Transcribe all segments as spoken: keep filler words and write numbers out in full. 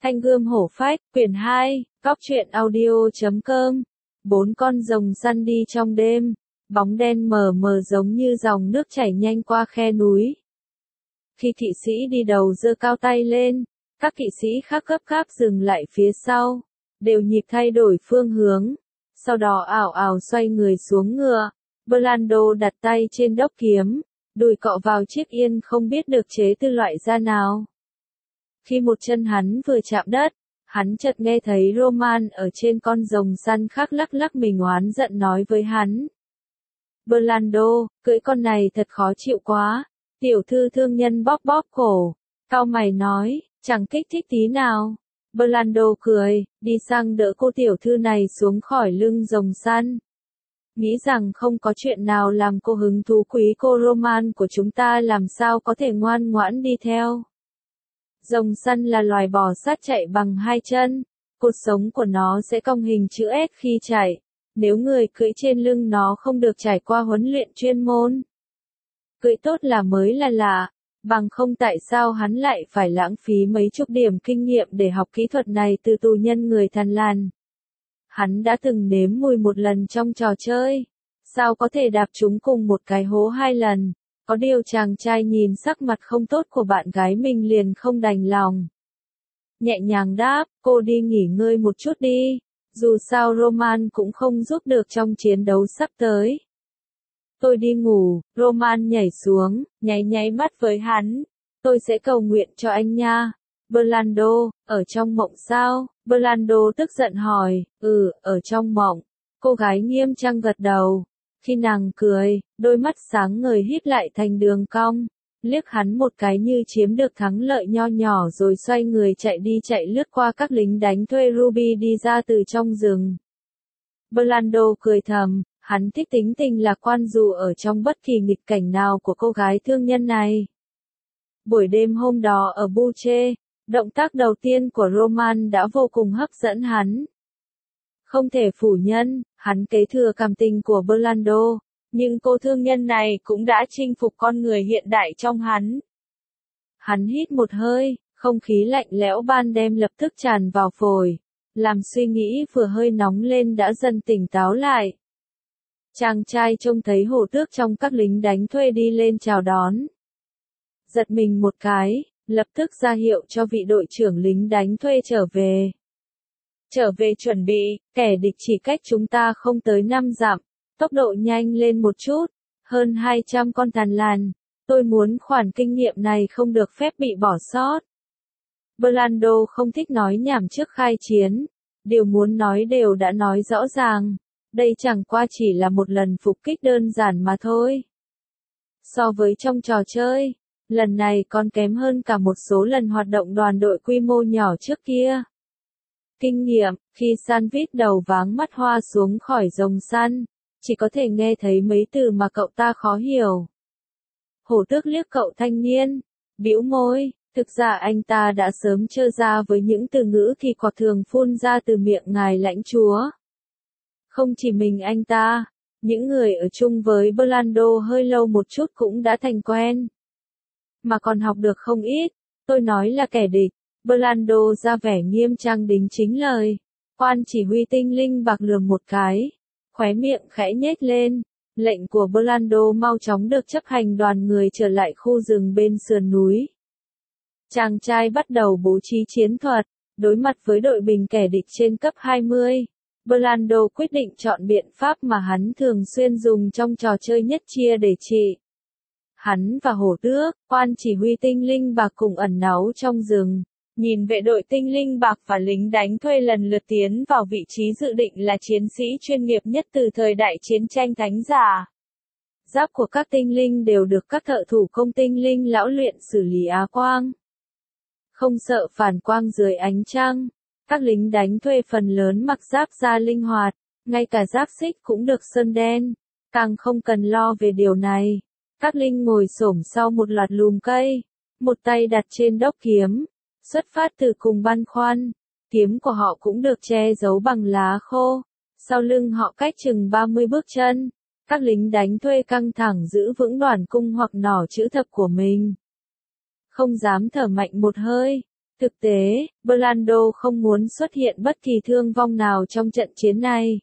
Thanh gươm hổ phách, quyển hai, cóc truyện audio chấm com. Bốn con rồng săn đi trong đêm, bóng đen mờ mờ giống như dòng nước chảy nhanh qua khe núi. Khi kỵ sĩ đi đầu giơ cao tay lên, các kỵ sĩ khác gấp gáp dừng lại phía sau, đều nhịp thay đổi phương hướng, sau đó ảo ảo xoay người xuống ngựa. Blando đặt tay trên đốc kiếm, đùi cọ vào chiếc yên không biết được chế từ loại da nào. Khi một chân hắn vừa chạm đất, hắn chợt nghe thấy Roman ở trên con rồng săn khác lắc lắc mình oán giận nói với hắn. Blando, cưỡi con này thật khó chịu quá. Tiểu thư thương nhân bóp bóp cổ, cau mày nói, chẳng kích thích tí nào. Blando cười, đi sang đỡ cô tiểu thư này xuống khỏi lưng rồng săn. Nghĩ rằng không có chuyện nào làm cô hứng thú quý cô Roman của chúng ta làm sao có thể ngoan ngoãn đi theo. Rồng săn là loài bò sát chạy bằng hai chân, cột sống của nó sẽ cong hình chữ S khi chạy, nếu người cưỡi trên lưng nó không được trải qua huấn luyện chuyên môn. Cưỡi tốt là mới là lạ, bằng không tại sao hắn lại phải lãng phí mấy chục điểm kinh nghiệm để học kỹ thuật này từ tù nhân người Thằn Lằn. Hắn đã từng nếm mùi một lần trong trò chơi, sao có thể đạp chúng cùng một cái hố hai lần. Có điều chàng trai nhìn sắc mặt không tốt của bạn gái mình liền không đành lòng. Nhẹ nhàng đáp, cô đi nghỉ ngơi một chút đi, dù sao Roman cũng không giúp được trong chiến đấu sắp tới. Tôi đi ngủ, Roman nhảy xuống, nháy nháy mắt với hắn. Tôi sẽ cầu nguyện cho anh nha. Blando, ở trong mộng sao? Blando tức giận hỏi, ừ, ở trong mộng. Cô gái nghiêm trang gật đầu. Khi nàng cười, đôi mắt sáng ngời híp lại thành đường cong, liếc hắn một cái như chiếm được thắng lợi nho nhỏ rồi xoay người chạy đi chạy lướt qua các lính đánh thuê Ruby đi ra từ trong rừng. Blando cười thầm, hắn thích tính tình lạc quan dù ở trong bất kỳ nghịch cảnh nào của cô gái thương nhân này. Buổi đêm hôm đó ở Buche, động tác đầu tiên của Roman đã vô cùng hấp dẫn hắn. Không thể phủ nhận, hắn kế thừa cảm tình của Blando, nhưng cô thương nhân này cũng đã chinh phục con người hiện đại trong hắn. Hắn hít một hơi, không khí lạnh lẽo ban đêm lập tức tràn vào phổi, làm suy nghĩ vừa hơi nóng lên đã dần tỉnh táo lại. Chàng trai trông thấy hổ tước trong các lính đánh thuê đi lên chào đón. Giật mình một cái, lập tức ra hiệu cho vị đội trưởng lính đánh thuê trở về. Trở về chuẩn bị, kẻ địch chỉ cách chúng ta không tới năm dặm, tốc độ nhanh lên một chút, hơn hai trăm con Thằn Lằn, tôi muốn khoản kinh nghiệm này không được phép bị bỏ sót. Blando không thích nói nhảm trước khai chiến, điều muốn nói đều đã nói rõ ràng, đây chẳng qua chỉ là một lần phục kích đơn giản mà thôi. So với trong trò chơi, lần này còn kém hơn cả một số lần hoạt động đoàn đội quy mô nhỏ trước kia. Kinh nghiệm, khi Sandwich đầu váng mắt hoa xuống khỏi rồng săn, chỉ có thể nghe thấy mấy từ mà cậu ta khó hiểu. Hổ tước liếc cậu thanh niên, bĩu môi, thực ra anh ta đã sớm trơ ra với những từ ngữ kỳ quặc thường phun ra từ miệng ngài lãnh chúa. Không chỉ mình anh ta, những người ở chung với Blando hơi lâu một chút cũng đã thành quen. Mà còn học được không ít, tôi nói là kẻ địch. Blando ra vẻ nghiêm trang đính chính lời. Quan chỉ huy tinh linh bạc lườm một cái, khóe miệng khẽ nhếch lên. Lệnh của Blando mau chóng được chấp hành, đoàn người trở lại khu rừng bên sườn núi. Chàng trai bắt đầu bố trí chiến thuật, đối mặt với đội bình kẻ địch trên cấp hai mươi. Blando quyết định chọn biện pháp mà hắn thường xuyên dùng trong trò chơi nhất chia để trị. Hắn và hổ tước, quan chỉ huy tinh linh bạc cùng ẩn náu trong rừng. Nhìn vệ đội tinh linh bạc và lính đánh thuê lần lượt tiến vào vị trí dự định là chiến sĩ chuyên nghiệp nhất từ thời đại chiến tranh thánh giả. Giáp của các tinh linh đều được các thợ thủ công tinh linh lão luyện xử lý á quang. Không sợ phản quang dưới ánh trăng, các lính đánh thuê phần lớn mặc giáp da linh hoạt, ngay cả giáp xích cũng được sơn đen, càng không cần lo về điều này. Các linh ngồi xổm sau một loạt lùm cây, một tay đặt trên đốc kiếm. Xuất phát từ cùng băn khoăn, kiếm của họ cũng được che giấu bằng lá khô, sau lưng họ cách chừng ba mươi bước chân, các lính đánh thuê căng thẳng giữ vững đoàn cung hoặc nỏ chữ thập của mình. Không dám thở mạnh một hơi, Thực tế, Blando không muốn xuất hiện bất kỳ thương vong nào trong trận chiến này.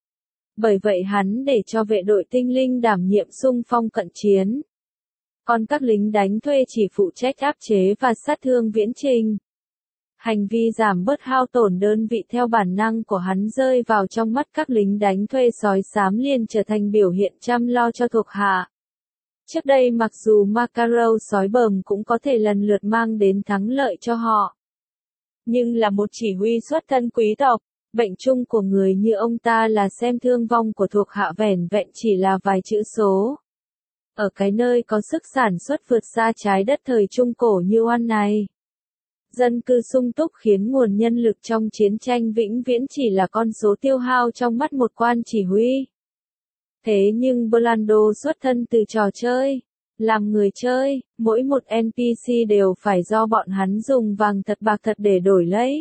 Bởi vậy hắn để cho vệ đội tinh linh đảm nhiệm xung phong cận chiến. Còn các lính đánh thuê chỉ phụ trách áp chế và sát thương viễn trình. Hành vi giảm bớt hao tổn đơn vị theo bản năng của hắn rơi vào trong mắt các lính đánh thuê sói xám liền trở thành biểu hiện chăm lo cho thuộc hạ. Trước đây mặc dù Makarov sói bờm cũng có thể lần lượt mang đến thắng lợi cho họ. Nhưng là một chỉ huy xuất thân quý tộc, bệnh chung của người như ông ta là xem thương vong của thuộc hạ vẻn vẹn chỉ là vài chữ số. Ở cái nơi có sức sản xuất vượt xa trái đất thời Trung Cổ như Oan này. Dân cư sung túc khiến nguồn nhân lực trong chiến tranh vĩnh viễn chỉ là con số tiêu hao trong mắt một quan chỉ huy. Thế nhưng Blando xuất thân từ trò chơi. Làm người chơi, mỗi một en pê xê đều phải do bọn hắn dùng vàng thật bạc thật để đổi lấy.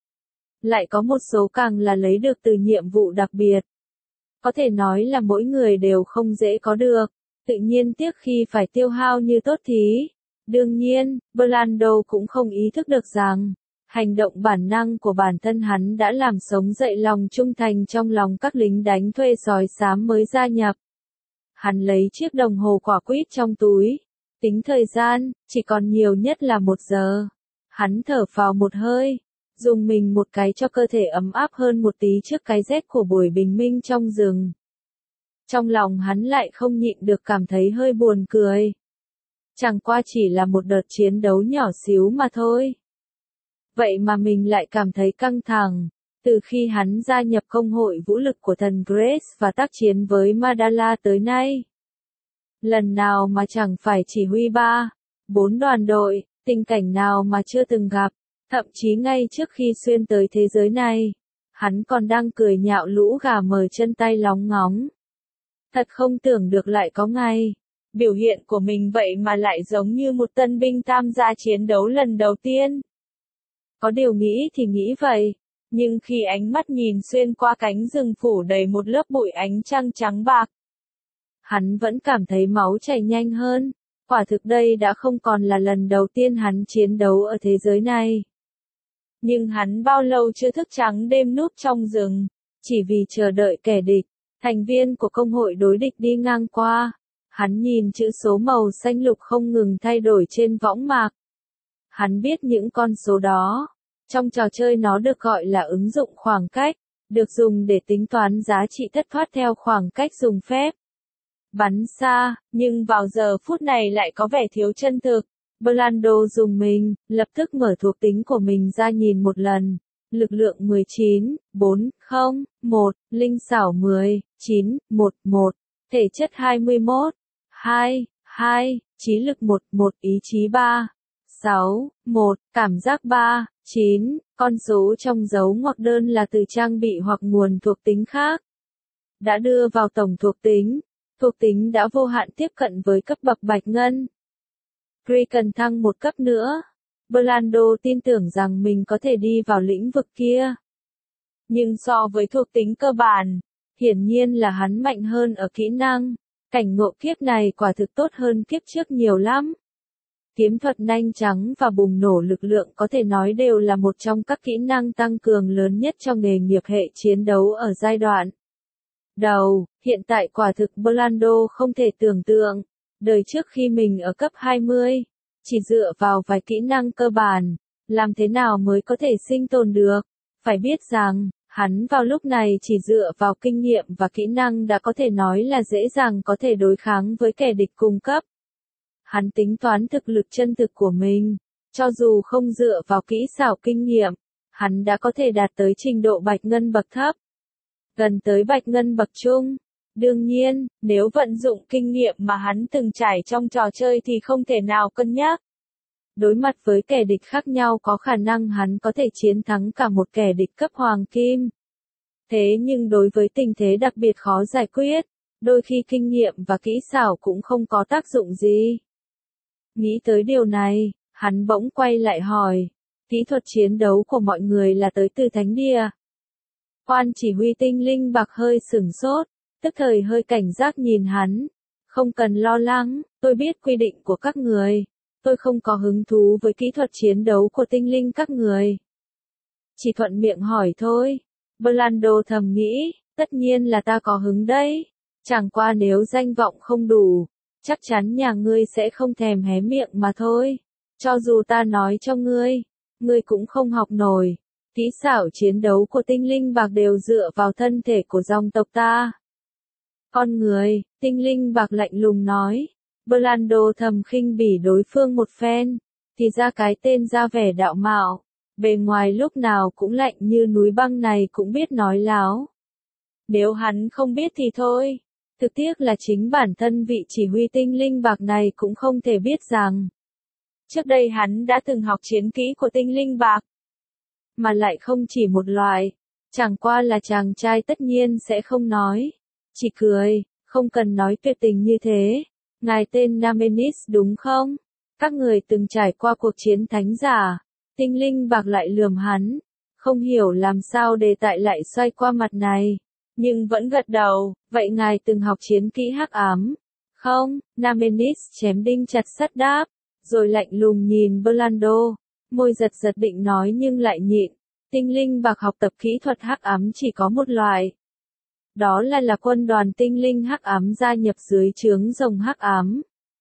Lại có một số càng là lấy được từ nhiệm vụ đặc biệt. Có thể nói là mỗi người đều không dễ có được, tự nhiên tiếc khi phải tiêu hao như tốt thí. Đương nhiên, Blando cũng không ý thức được rằng, hành động bản năng của bản thân hắn đã làm sống dậy lòng trung thành trong lòng các lính đánh thuê sói xám mới gia nhập. Hắn lấy chiếc đồng hồ quả quýt trong túi, tính thời gian, chỉ còn nhiều nhất là một giờ. Hắn thở phào một hơi, dùng mình một cái cho cơ thể ấm áp hơn một tí trước cái rét của buổi bình minh trong rừng. Trong lòng hắn lại không nhịn được cảm thấy hơi buồn cười. Chẳng qua chỉ là một đợt chiến đấu nhỏ xíu mà thôi. Vậy mà mình lại cảm thấy căng thẳng. Từ khi hắn gia nhập công hội vũ lực của thần Grace và tác chiến với Madala tới nay. Lần nào mà chẳng phải chỉ huy ba, bốn đoàn đội, tình cảnh nào mà chưa từng gặp. Thậm chí ngay trước khi xuyên tới thế giới này, hắn còn đang cười nhạo lũ gà mờ chân tay lóng ngóng. Thật không tưởng được lại có ngày. Biểu hiện của mình vậy mà lại giống như một tân binh tham gia chiến đấu lần đầu tiên. Có điều nghĩ thì nghĩ vậy, nhưng khi ánh mắt nhìn xuyên qua cánh rừng phủ đầy một lớp bụi ánh trăng trắng bạc, hắn vẫn cảm thấy máu chảy nhanh hơn. Quả thực đây đã không còn là lần đầu tiên hắn chiến đấu ở thế giới này. Nhưng hắn bao lâu chưa thức trắng đêm núp trong rừng, chỉ vì chờ đợi kẻ địch, thành viên của công hội đối địch đi ngang qua. Hắn nhìn chữ số màu xanh lục không ngừng thay đổi trên võng mạc. Hắn biết những con số đó. Trong trò chơi nó được gọi là ứng dụng khoảng cách, được dùng để tính toán giá trị thất thoát theo khoảng cách dùng phép. Bắn xa, nhưng vào giờ phút này lại có vẻ thiếu chân thực. Blando dùng mình, lập tức mở thuộc tính của mình ra nhìn một lần. Lực lượng mười chín, bốn, không, một, linh xảo mười, chín, một, một, thể chất hai mươi mốt, hai, hai, trí lực một, một, ý chí ba, sáu, một, cảm giác ba, chín, con số trong dấu ngoặc đơn là từ trang bị hoặc nguồn thuộc tính khác. Đã đưa vào tổng thuộc tính, thuộc tính đã vô hạn tiếp cận với cấp bậc bạch ngân. Cree cần thăng một cấp nữa. Blando tin tưởng rằng mình có thể đi vào lĩnh vực kia. Nhưng so với thuộc tính cơ bản, hiển nhiên là hắn mạnh hơn ở kỹ năng. Cảnh ngộ kiếp này quả thực tốt hơn kiếp trước nhiều lắm. Kiếm thuật nhanh trắng và bùng nổ lực lượng có thể nói đều là một trong các kỹ năng tăng cường lớn nhất trong nghề nghiệp hệ chiến đấu ở giai đoạn đầu. Hiện tại quả thực Blando không thể tưởng tượng. Đời trước khi mình ở cấp hai mươi, chỉ dựa vào vài kỹ năng cơ bản, làm thế nào mới có thể sinh tồn được. Phải biết rằng, hắn vào lúc này chỉ dựa vào kinh nghiệm và kỹ năng đã có thể nói là dễ dàng có thể đối kháng với kẻ địch cùng cấp. Hắn tính toán thực lực chân thực của mình, cho dù không dựa vào kỹ xảo kinh nghiệm, hắn đã có thể đạt tới trình độ bạch ngân bậc thấp, gần tới bạch ngân bậc trung. Đương nhiên, nếu vận dụng kinh nghiệm mà hắn từng trải trong trò chơi thì không thể nào cân nhắc. Đối mặt với kẻ địch khác nhau có khả năng hắn có thể chiến thắng cả một kẻ địch cấp hoàng kim. Thế nhưng đối với tình thế đặc biệt khó giải quyết, đôi khi kinh nghiệm và kỹ xảo cũng không có tác dụng gì. Nghĩ tới điều này, hắn bỗng quay lại hỏi, kỹ thuật chiến đấu của mọi người là tới từ thánh địa. Quan chỉ huy tinh linh bạc hơi sửng sốt, tức thời hơi cảnh giác nhìn hắn. Không cần lo lắng, tôi biết quy định của các người. tôi không có hứng thú với kỹ thuật chiến đấu của tinh linh các người. Chỉ thuận miệng hỏi thôi. Blando thầm nghĩ, tất nhiên là ta có hứng đấy. Chẳng qua nếu danh vọng không đủ, chắc chắn nhà ngươi sẽ không thèm hé miệng mà thôi. Cho dù ta nói cho ngươi, ngươi cũng không học nổi. Kỹ xảo chiến đấu của tinh linh bạc đều dựa vào thân thể của dòng tộc ta. Con người, tinh linh bạc lạnh lùng nói. Blando thầm khinh bỉ đối phương một phen, thì ra cái tên ra vẻ đạo mạo, bề ngoài lúc nào cũng lạnh như núi băng này cũng biết nói láo. Nếu hắn không biết thì thôi, thực tiếc là chính bản thân vị chỉ huy tinh linh bạc này cũng không thể biết rằng. Trước đây hắn đã từng học chiến kỹ của tinh linh bạc, mà lại không chỉ một loại, chẳng qua là chàng trai tất nhiên sẽ không nói, chỉ cười, không cần nói tuyệt tình như thế. Ngài tên Namenis đúng không? Các người từng trải qua cuộc chiến thánh giả. Tinh linh bạc lại lườm hắn, không hiểu làm sao đề tài lại xoay qua mặt này, nhưng vẫn gật đầu. Vậy ngài từng học chiến kỹ hắc ám? Không, Namenis chém đinh chặt sắt đáp, rồi lạnh lùng nhìn Blando, môi giật giật định nói nhưng lại nhịn. Tinh linh bạc học tập kỹ thuật hắc ám chỉ có một loại. Đó là là quân đoàn tinh linh hắc ám gia nhập dưới trướng rồng hắc ám.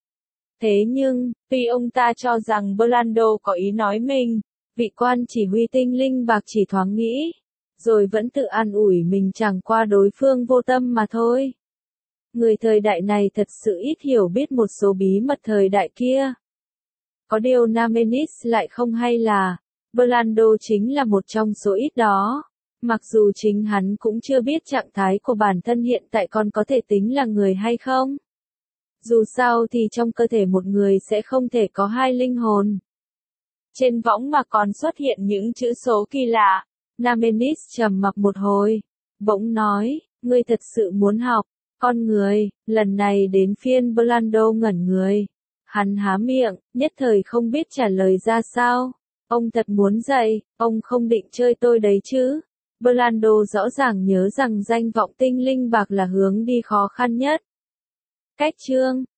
Thế nhưng, tuy ông ta cho rằng Blando có ý nói mình, vị quan chỉ huy tinh linh bạc chỉ thoáng nghĩ, rồi vẫn tự an ủi mình chẳng qua đối phương vô tâm mà thôi. Người thời đại này thật sự ít hiểu biết một số bí mật thời đại kia. Có điều Namenis lại không hay là, Blando chính là một trong số ít đó. Mặc dù chính hắn cũng chưa biết trạng thái của bản thân hiện tại còn có thể tính là người hay không. Dù sao thì trong cơ thể một người sẽ không thể có hai linh hồn. Trên võng mà còn xuất hiện những chữ số kỳ lạ. Namenis trầm mặc một hồi, bỗng nói, ngươi thật sự muốn học, con người. Lần này đến phiên Blando ngẩn người. Hắn há miệng, nhất thời không biết trả lời ra sao. Ông thật muốn dạy, ông không định chơi tôi đấy chứ. Blando rõ ràng nhớ rằng danh vọng tinh linh bạc là hướng đi khó khăn nhất. Cách chương